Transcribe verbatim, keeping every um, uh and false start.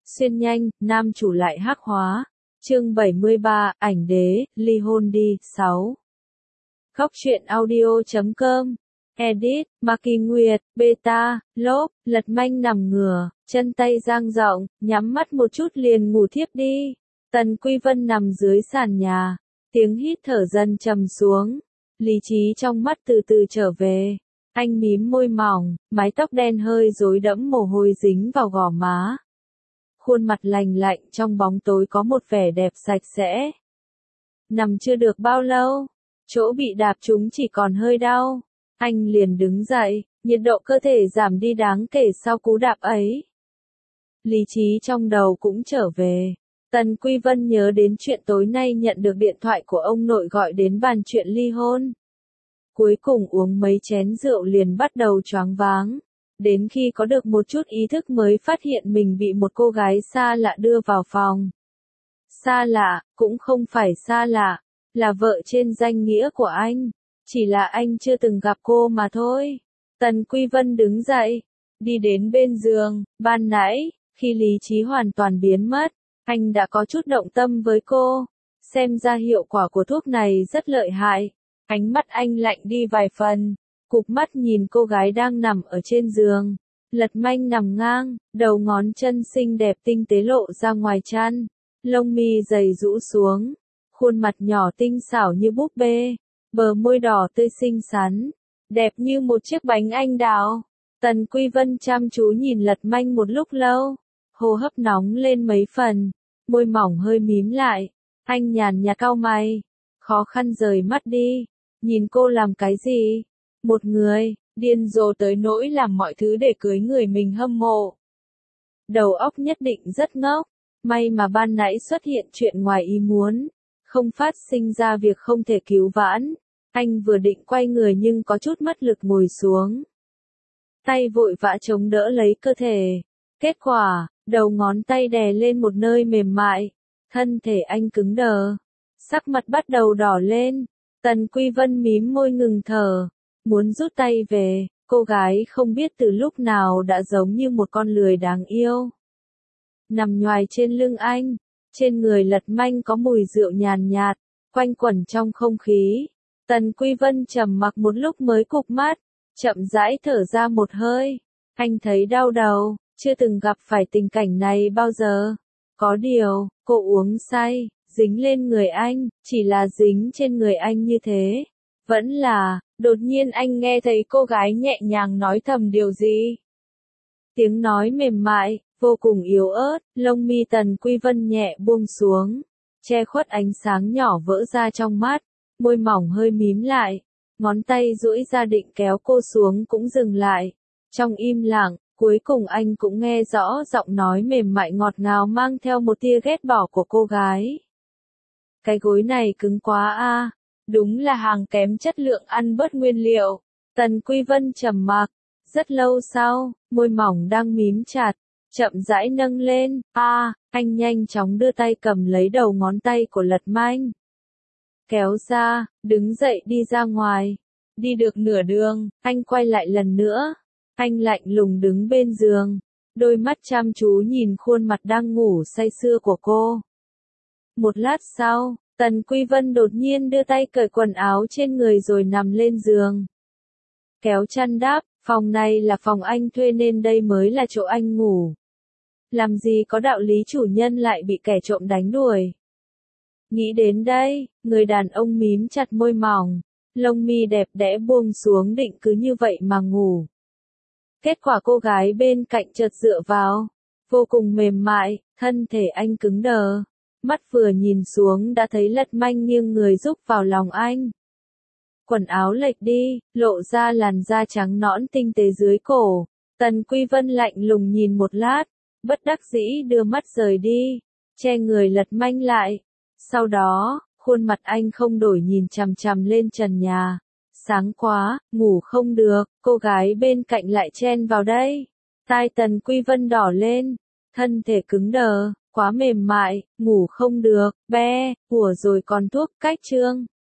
Xuyên nhanh, nam chủ lại hắc hóa. Chương bảy mươi ba, ảnh đế, ly hôn đi. sáu. Khóc chuyện audio chấm com. Edit, Maki Nguyệt, Beta, Lốp, Lật Manh nằm ngửa, chân tay dang rộng, nhắm mắt một chút liền ngủ thiếp đi. Tần Quy Vân nằm dưới sàn nhà, tiếng hít thở dần trầm xuống, lý trí trong mắt từ từ trở về. Anh mím môi mỏng, mái tóc đen hơi rối đẫm mồ hôi dính vào gò má. Khuôn mặt lành lạnh trong bóng tối có một vẻ đẹp sạch sẽ. Nằm chưa được bao lâu, chỗ bị đạp trúng chỉ còn hơi đau. Anh liền đứng dậy, nhiệt độ cơ thể giảm đi đáng kể sau cú đạp ấy. Lý trí trong đầu cũng trở về. Tần Quy Vân nhớ đến chuyện tối nay nhận được điện thoại của ông nội gọi đến bàn chuyện ly hôn. Cuối cùng uống mấy chén rượu liền bắt đầu choáng váng. Đến khi có được một chút ý thức mới phát hiện mình bị một cô gái xa lạ đưa vào phòng. Xa lạ, cũng không phải xa lạ, là vợ trên danh nghĩa của anh. Chỉ là anh chưa từng gặp cô mà thôi. Tần Quy Vân đứng dậy, đi đến bên giường. Ban nãy, khi lý trí hoàn toàn biến mất, anh đã có chút động tâm với cô. Xem ra hiệu quả của thuốc này rất lợi hại. Ánh mắt anh lạnh đi vài phần, cụp mắt nhìn cô gái đang nằm ở trên giường. Lật Manh nằm ngang, đầu ngón chân xinh đẹp tinh tế lộ ra ngoài chăn. Lông mi dày rũ xuống, khuôn mặt nhỏ tinh xảo như búp bê. Bờ môi đỏ tươi xinh xắn, đẹp như một chiếc bánh anh đào. Tần Quy Vân chăm chú nhìn Lật Manh một lúc lâu, hô hấp nóng lên mấy phần, môi mỏng hơi mím lại. Anh nhàn nhạt cau mày, khó khăn rời mắt đi, nhìn cô làm cái gì? Một người, điên rồ tới nỗi làm mọi thứ để cưới người mình hâm mộ. Đầu óc nhất định rất ngốc, may mà ban nãy xuất hiện chuyện ngoài ý muốn. Không phát sinh ra việc không thể cứu vãn. Anh vừa định quay người nhưng có chút mất lực ngồi xuống. Tay vội vã chống đỡ lấy cơ thể. Kết quả, đầu ngón tay đè lên một nơi mềm mại. Thân thể anh cứng đờ. Sắc mặt bắt đầu đỏ lên. Tần Quy Vân mím môi ngừng thở. Muốn rút tay về, cô gái không biết từ lúc nào đã giống như một con lười đáng yêu. Nằm nhoài trên lưng anh. Trên người Lật Manh có mùi rượu nhàn nhạt, quanh quẩn trong không khí. Tần Quy Vân trầm mặc một lúc mới cụp mắt, chậm rãi thở ra một hơi. Anh thấy đau đầu, chưa từng gặp phải tình cảnh này bao giờ. Có điều, cô uống say, dính lên người anh, chỉ là dính trên người anh như thế. Vẫn là, đột nhiên anh nghe thấy cô gái nhẹ nhàng nói thầm điều gì. Tiếng nói mềm mại, vô cùng yếu ớt, lông mi Tần Quy Vân nhẹ buông xuống, che khuất ánh sáng nhỏ vỡ ra trong mắt, môi mỏng hơi mím lại, ngón tay duỗi ra định kéo cô xuống cũng dừng lại. Trong im lặng, cuối cùng anh cũng nghe rõ giọng nói mềm mại ngọt ngào mang theo một tia ghét bỏ của cô gái. Cái gối này cứng quá a, đúng là hàng kém chất lượng ăn bớt nguyên liệu. Tần Quy Vân trầm mặc, rất lâu sau, môi mỏng đang mím chặt, chậm rãi nâng lên. A, à, anh nhanh chóng đưa tay cầm lấy đầu ngón tay của Lật Manh. Kéo ra, đứng dậy đi ra ngoài. Đi được nửa đường, anh quay lại lần nữa. Anh lạnh lùng đứng bên giường, đôi mắt chăm chú nhìn khuôn mặt đang ngủ say sưa của cô. Một lát sau, Tần Quy Vân đột nhiên đưa tay cởi quần áo trên người rồi nằm lên giường. Kéo chăn đắp, phòng này là phòng anh thuê nên đây mới là chỗ anh ngủ. Làm gì có đạo lý chủ nhân lại bị kẻ trộm đánh đuổi. Nghĩ đến đây, người đàn ông mím chặt môi mỏng, lông mi đẹp đẽ buông xuống định cứ như vậy mà ngủ. Kết quả cô gái bên cạnh chợt dựa vào, vô cùng mềm mại, thân thể anh cứng đờ. Mắt vừa nhìn xuống đã thấy Lật Manh nghiêng người rúc vào lòng anh. Quần áo lệch đi, lộ ra làn da trắng nõn tinh tế dưới cổ. Tần Quy Vân lạnh lùng nhìn một lát, bất đắc dĩ đưa mắt rời đi, che người Lật Manh lại. Sau đó, khuôn mặt anh không đổi nhìn chằm chằm lên trần nhà. Sáng quá, ngủ không được, cô gái bên cạnh lại chen vào đây. Tai Tần Quy Vân đỏ lên, thân thể cứng đờ, quá mềm mại, ngủ không được, be, của rồi còn thuốc cách trương.